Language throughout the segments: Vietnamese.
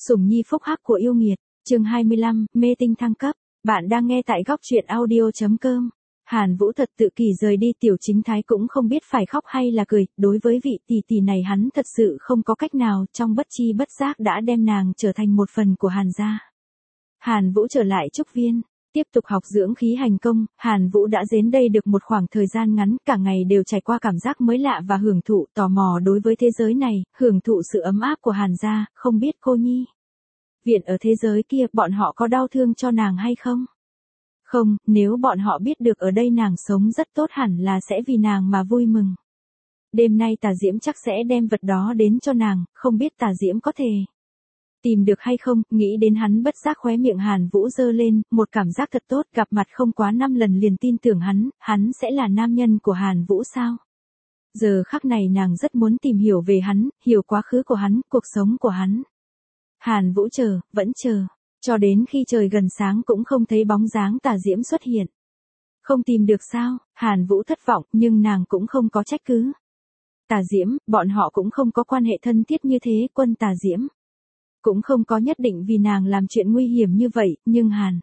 Sủng nhi phúc hắc của yêu nghiệt, chương 25, mê tinh thăng cấp. Bạn đang nghe tại góc truyện audio.com. Hàn Vũ thật tự kỷ rời đi, Tiểu Chính Thái cũng không biết phải khóc hay là cười, đối với vị tỷ tỷ này hắn thật sự không có cách nào, trong bất chi bất giác đã đem nàng trở thành một phần của Hàn gia. Hàn Vũ trở lại trúc viên, tiếp tục học dưỡng khí hành công. Hàn Vũ đã đến đây được một khoảng thời gian ngắn, cả ngày đều trải qua cảm giác mới lạ và hưởng thụ, tò mò đối với thế giới này, hưởng thụ sự ấm áp của Hàn gia. Không biết cô nhi viện ở thế giới kia, bọn họ có đau thương cho nàng hay không? Không, nếu bọn họ biết được ở đây nàng sống rất tốt hẳn là sẽ vì nàng mà vui mừng. Đêm nay Tà Diễm chắc sẽ đem vật đó đến cho nàng, không biết Tà Diễm có thể tìm được hay không. Nghĩ đến hắn, bất giác khóe miệng Hàn Vũ giơ lên, một cảm giác thật tốt, gặp mặt không quá 5 lần liền tin tưởng hắn sẽ là nam nhân của Hàn Vũ sao? Giờ khắc này nàng rất muốn tìm hiểu về hắn, hiểu quá khứ của hắn, cuộc sống của hắn. Hàn Vũ chờ, vẫn chờ, cho đến khi trời gần sáng cũng không thấy bóng dáng Tà Diễm xuất hiện. Không tìm được sao? Hàn Vũ thất vọng, nhưng nàng cũng không có trách cứ. Tà Diễm, bọn họ cũng không có quan hệ thân thiết như thế, Quân Tà Diễm cũng không có nhất định vì nàng làm chuyện nguy hiểm như vậy, nhưng Hàn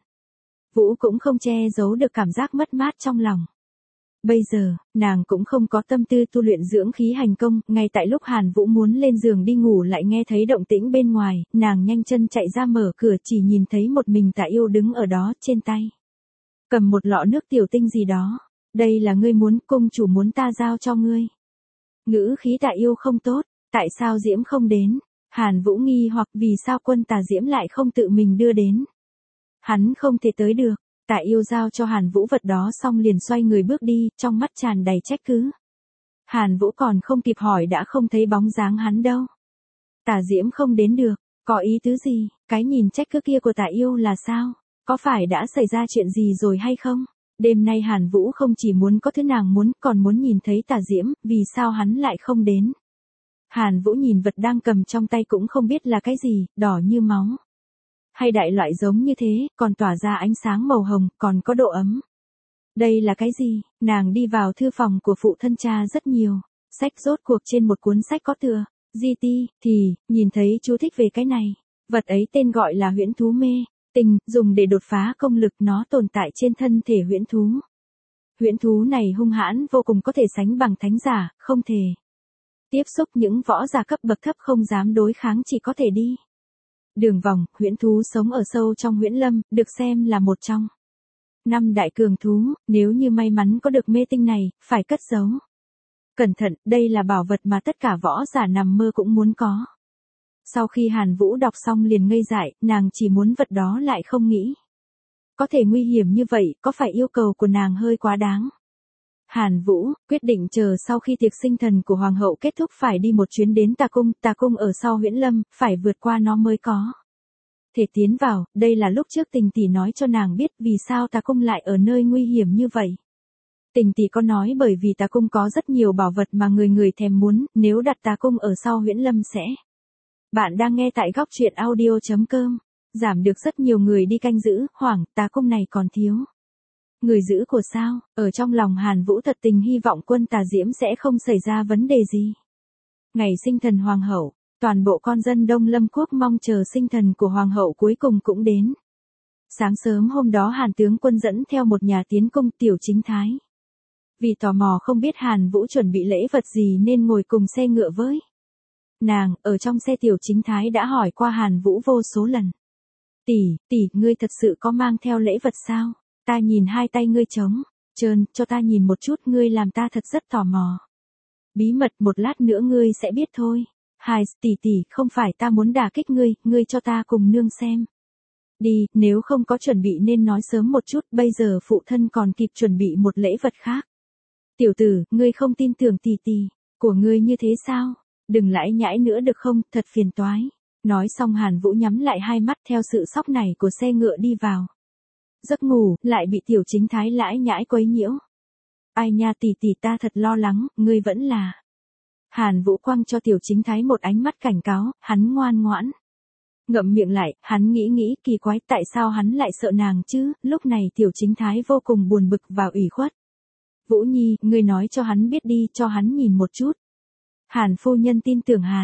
Vũ cũng không che giấu được cảm giác mất mát trong lòng. Bây giờ, nàng cũng không có tâm tư tu luyện dưỡng khí hành công, ngay tại lúc Hàn Vũ muốn lên giường đi ngủ lại nghe thấy động tĩnh bên ngoài, nàng nhanh chân chạy ra mở cửa, chỉ nhìn thấy một mình Tạ Yêu đứng ở đó, trên tay cầm một lọ nước tiểu tinh gì đó. Đây là ngươi muốn, công chủ muốn ta giao cho ngươi. Ngữ khí Tạ Yêu không tốt, tại sao Diễm không đến? Hàn Vũ nghi hoặc vì sao Quân Tà Diễm lại không tự mình đưa đến. Hắn không thể tới được. Tạ Yêu giao cho Hàn Vũ vật đó xong liền xoay người bước đi, trong mắt tràn đầy trách cứ. Hàn Vũ còn không kịp hỏi đã không thấy bóng dáng hắn đâu. Tà Diễm không đến được, có ý tứ gì? Cái nhìn trách cứ kia của Tạ Yêu là sao? Có phải đã xảy ra chuyện gì rồi hay không? Đêm nay Hàn Vũ không chỉ muốn có thứ nàng muốn, còn muốn nhìn thấy Tà Diễm, vì sao hắn lại không đến? Hàn Vũ nhìn vật đang cầm trong tay cũng không biết là cái gì, đỏ như máu hay đại loại giống như thế, còn tỏa ra ánh sáng màu hồng, còn có độ ấm. Đây là cái gì? Nàng đi vào thư phòng của phụ thân cha rất nhiều. Sách rốt cuộc trên một cuốn sách có tựa GT, thì, nhìn thấy chú thích về cái này. Vật ấy tên gọi là huyễn thú mê tinh, dùng để đột phá công lực, nó tồn tại trên thân thể huyễn thú. Huyễn thú này hung hãn vô cùng, có thể sánh bằng thánh giả, không thể tiếp xúc, những võ giả cấp bậc thấp không dám đối kháng, chỉ có thể đi đường vòng. Huyễn thú sống ở sâu trong huyễn lâm, được xem là một trong 5 đại cường thú, nếu như may mắn có được mê tinh này, phải cất giấu cẩn thận, đây là bảo vật mà tất cả võ giả nằm mơ cũng muốn có. Sau khi Hàn Vũ đọc xong liền ngây dại, nàng chỉ muốn vật đó lại không nghĩ có thể nguy hiểm như vậy, có phải yêu cầu của nàng hơi quá đáng? Hàn Vũ quyết định chờ sau khi tiệc sinh thần của hoàng hậu kết thúc phải đi một chuyến đến Tà cung ở sau huyễn lâm, phải vượt qua nó mới có thể tiến vào. Đây là lúc trước Tình tỷ nói cho nàng biết vì sao Tà cung lại ở nơi nguy hiểm như vậy. Tình tỷ có nói bởi vì Tà cung có rất nhiều bảo vật mà người người thèm muốn, nếu đặt Tà cung ở sau huyễn lâm sẽ. Bạn đang nghe tại góc truyện audio.com. Giảm được rất nhiều người đi canh giữ, hoảng, Tà cung này còn thiếu người giữ của sao? Ở trong lòng Hàn Vũ thật tình hy vọng Quân Tà Diễm sẽ không xảy ra vấn đề gì. Ngày sinh thần hoàng hậu, toàn bộ con dân Đông Lâm quốc mong chờ sinh thần của hoàng hậu cuối cùng cũng đến. Sáng sớm hôm đó Hàn tướng quân dẫn theo một nhà tiến cung Tiểu Chính Thái. Vì tò mò không biết Hàn Vũ chuẩn bị lễ vật gì nên ngồi cùng xe ngựa với nàng. Ở trong xe Tiểu Chính Thái đã hỏi qua Hàn Vũ vô số lần. Tỷ, ngươi thật sự có mang theo lễ vật sao? Ta nhìn hai tay ngươi trống trơn, cho ta nhìn một chút, ngươi làm ta thật rất tò mò. Bí mật, một lát nữa ngươi sẽ biết thôi. Tỷ, không phải ta muốn đả kích ngươi cho ta cùng nương xem. Đi, nếu không có chuẩn bị nên nói sớm một chút, bây giờ phụ thân còn kịp chuẩn bị một lễ vật khác. Tiểu tử, ngươi không tin tưởng tỷ của ngươi như thế sao? Đừng lãi nhãi nữa được không, thật phiền toái. Nói xong Hàn Vũ nhắm lại hai mắt theo sự sóc này của xe ngựa đi vào giấc ngủ, lại bị Tiểu Chính Thái lãi nhãi quấy nhiễu. Ai nha tỷ, ta thật lo lắng, ngươi vẫn là. Hàn Vũ quăng cho Tiểu Chính Thái một ánh mắt cảnh cáo, hắn ngoan ngoãn ngậm miệng lại, hắn nghĩ kỳ quái tại sao hắn lại sợ nàng chứ. Lúc này Tiểu Chính Thái vô cùng buồn bực và ủy khuất. Vũ Nhi, ngươi nói cho hắn biết đi, cho hắn nhìn một chút. Hàn phu nhân tin tưởng Hàn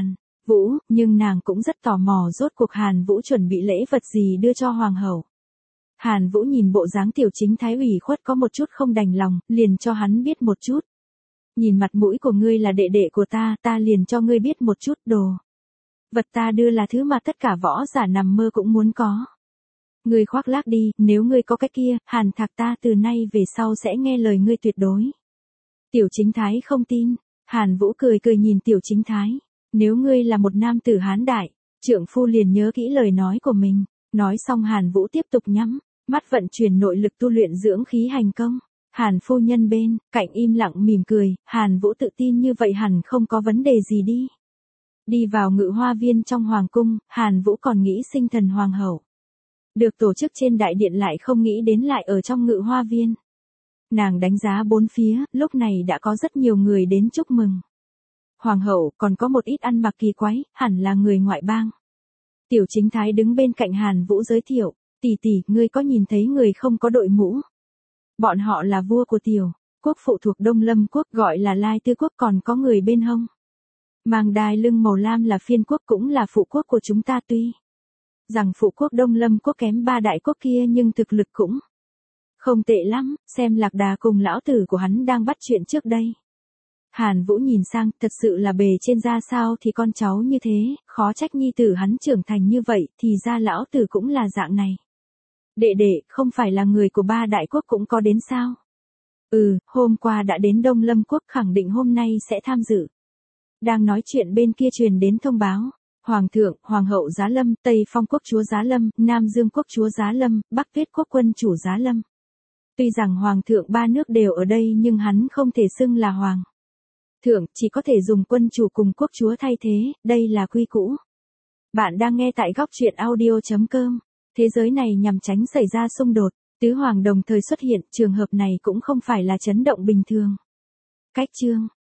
Vũ, nhưng nàng cũng rất tò mò rốt cuộc Hàn Vũ chuẩn bị lễ vật gì đưa cho hoàng hậu. Hàn Vũ nhìn bộ dáng Tiểu Chính Thái ủy khuất có một chút không đành lòng, liền cho hắn biết một chút. Nhìn mặt mũi của ngươi là đệ đệ của ta, ta liền cho ngươi biết một chút đồ. Vật ta đưa là thứ mà tất cả võ giả nằm mơ cũng muốn có. Ngươi khoác lác đi, nếu ngươi có cái kia, Hàn Thạc ta từ nay về sau sẽ nghe lời ngươi tuyệt đối. Tiểu Chính Thái không tin, Hàn Vũ cười cười nhìn Tiểu Chính Thái. Nếu ngươi là một nam tử hán đại, trượng phu liền nhớ kỹ lời nói của mình. Nói xong Hàn Vũ tiếp tục nhắm mắt vận chuyển nội lực tu luyện dưỡng khí hành công. Hàn phu nhân bên cạnh im lặng mỉm cười, Hàn Vũ tự tin như vậy hẳn không có vấn đề gì đi. Đi vào Ngự Hoa Viên trong hoàng cung, Hàn Vũ còn nghĩ sinh thần hoàng hậu. Được tổ chức trên đại điện lại không nghĩ đến lại ở trong Ngự Hoa Viên. Nàng đánh giá bốn phía, lúc này đã có rất nhiều người đến chúc mừng. Hoàng hậu còn có một ít ăn mặc kỳ quái, hẳn là người ngoại bang. Tiểu Chính Thái đứng bên cạnh Hàn Vũ giới thiệu, tỷ tỷ, ngươi có nhìn thấy người không có đội mũ? Bọn họ là vua của Tiểu quốc phụ thuộc Đông Lâm quốc gọi là Lai Tư quốc, còn có người bên hông. Mang đai lưng màu lam là Phiên quốc, cũng là phụ quốc của chúng ta, tuy rằng phụ quốc Đông Lâm quốc kém ba đại quốc kia nhưng thực lực cũng không tệ lắm, xem Lạc Đà cùng lão tử của hắn đang bắt chuyện trước đây. Hàn Vũ nhìn sang, thật sự là bề trên ra sao thì con cháu như thế, khó trách nhi tử hắn trưởng thành như vậy, thì ra lão tử cũng là dạng này. Đệ đệ, không phải là người của ba đại quốc cũng có đến sao? Hôm qua đã đến Đông Lâm quốc, khẳng định hôm nay sẽ tham dự. Đang nói chuyện bên kia truyền đến thông báo. Hoàng thượng, Hoàng hậu Giá Lâm, Tây Phong quốc chúa Giá Lâm, Nam Dương quốc chúa Giá Lâm, Bắc Tuyết quốc quân chủ Giá Lâm. Tuy rằng Hoàng thượng ba nước đều ở đây nhưng hắn không thể xưng là Hoàng thượng, chỉ có thể dùng quân chủ cùng quốc chúa thay thế, đây là quy cũ. Bạn đang nghe tại góc truyện audio.com. Thế giới này nhằm tránh xảy ra xung đột, tứ hoàng đồng thời xuất hiện, trường hợp này cũng không phải là chấn động bình thường. Cách chương